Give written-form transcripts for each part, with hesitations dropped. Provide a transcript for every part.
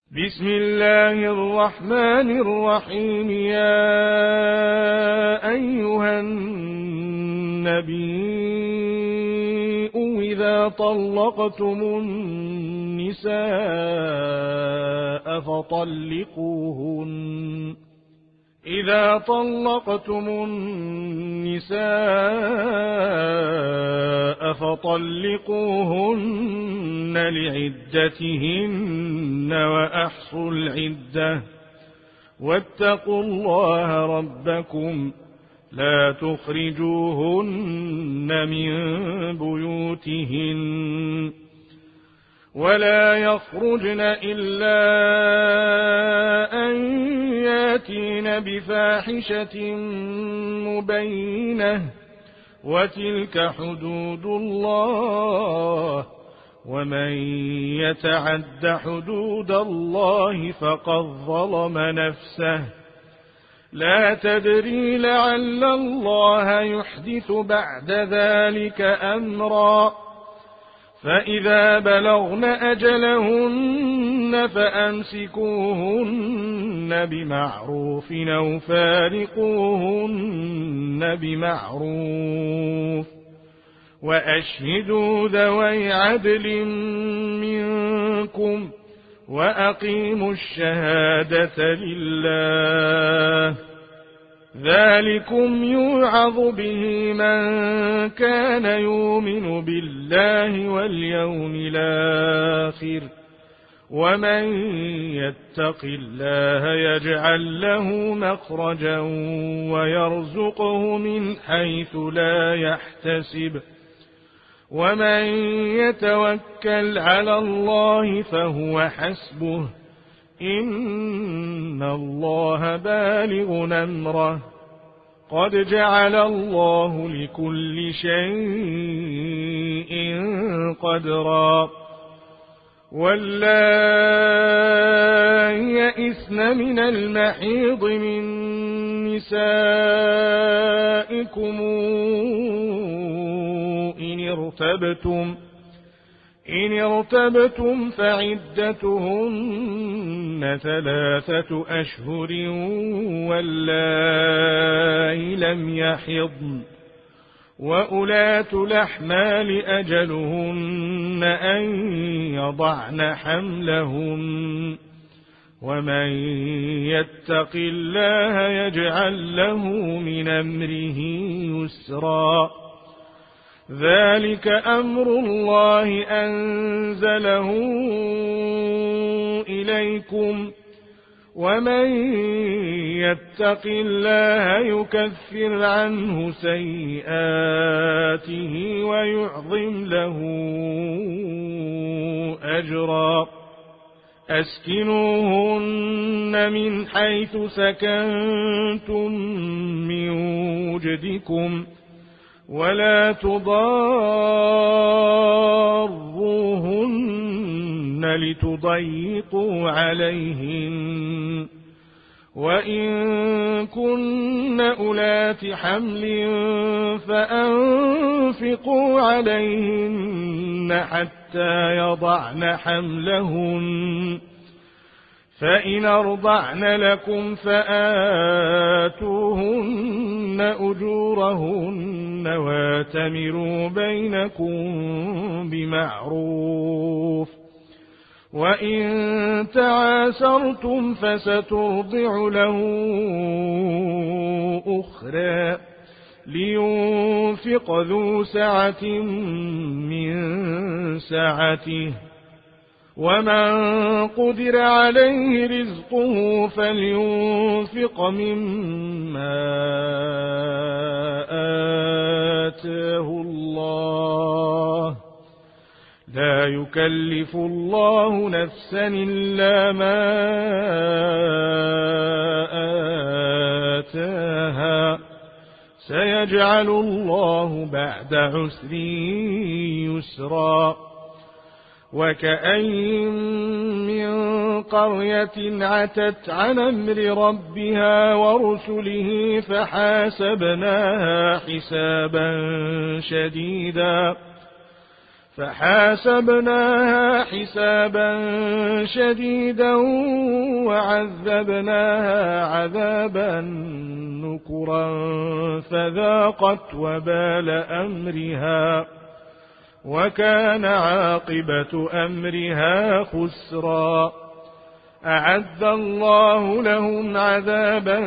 بسم الله الرحمن الرحيم. يا أيها النبي إذا طلقتم النساء فطلقوهن لعدتهن وأحصوا العدة واتقوا الله ربكم لا تخرجوهن من بيوتهن ولا يخرجن إلا أن ياتين بفاحشة مبينة وتلك حدود الله ومن يتعد حدود الله فقد ظلم نفسه لا تدري لعل الله يحدث بعد ذلك أمرا. فإذا بلغن أجلهن فأمسكوهن بمعروف أو فارقوهن بمعروف وأشهدوا ذوي عدل منكم وأقيموا الشهادة لله ذلكم يوعظ به من كان يؤمن بالله واليوم الآخر ومن يتق الله يجعل له مخرجا ويرزقه من حيث لا يحتسب ومن يتوكل على الله فهو حسبه إن الله بالغ أمره قد جعل الله لكل شيء قدرا. واللائي يئسن من المحيض من نسائكم إن ارتبتم فعدتهن 3 أشهر واللائي لم يحضن وأولاة الأحمال أجلهن أن يضعن حملهن ومن يتق الله يجعل له من أمره يسرا. ذلك أمر الله أنزله إليكم ومن يتق الله يكفر عنه سيئاته ويعظم له أجرا. أسكنوهن من حيث سكنتم من وجدكم ولا تضاروهن لتضيقوا عليهن وإن كن أولات حمل فأنفقوا عليهن حتى يضعن حملهن فإن أرضعن لكم فآتوهن أجورهن واتمروا بينكم بمعروف وإن تعاسرتم فسترضع له أخرى لينفق ذو سعة من سعته ومن قدر عليه رزقه فلينفق مما آتاه الله لا يكلف الله نفسا إلا ما آتاها سيجعل الله بعد عسر يسرا. وكأين من قرية عتت عن أمر ربها ورسله فحاسبناها حسابا شديدا فحاسبناها حسابا شديدا وعذبناها عذابا نكرا فذاقت وبال أمرها وكان عاقبة أمرها خسرا. أعد الله لهم عذابا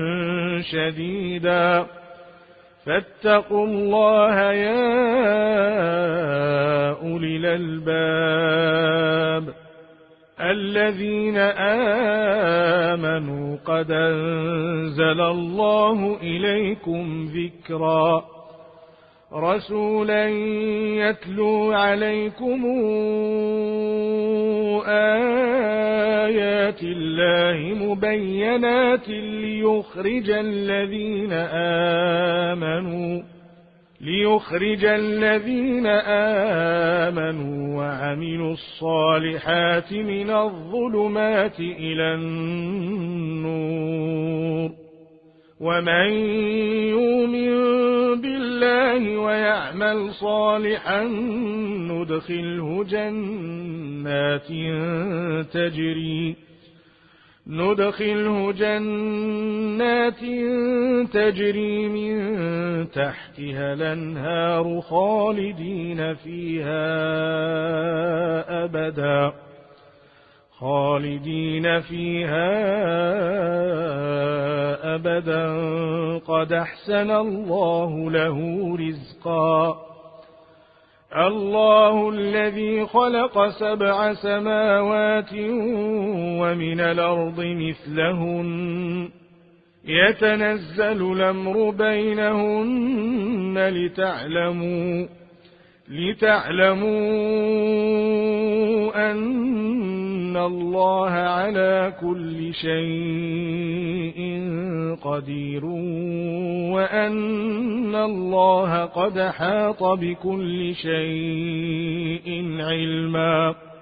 شديدا فاتقوا الله يا أولي الألباب الذين آمنوا قد أنزل الله إليكم ذكرا رسولا يتلو عليكم آيات الله مبينات ليخرج الذين آمنوا وعملوا الصالحات من الظلمات إلى النور ومن يؤمن بالله ويعمل صالحا ندخله جنات تجري من تحتها الأنهار خالدين فيها أبدا قد أحسن الله له رزقا. الله الذي خلق 7 سماوات ومن الأرض مثلهن يتنزل الأمر بينهن لتعلموا أن الله على كل شيء قدير وأن الله قد أحاط بكل شيء علما.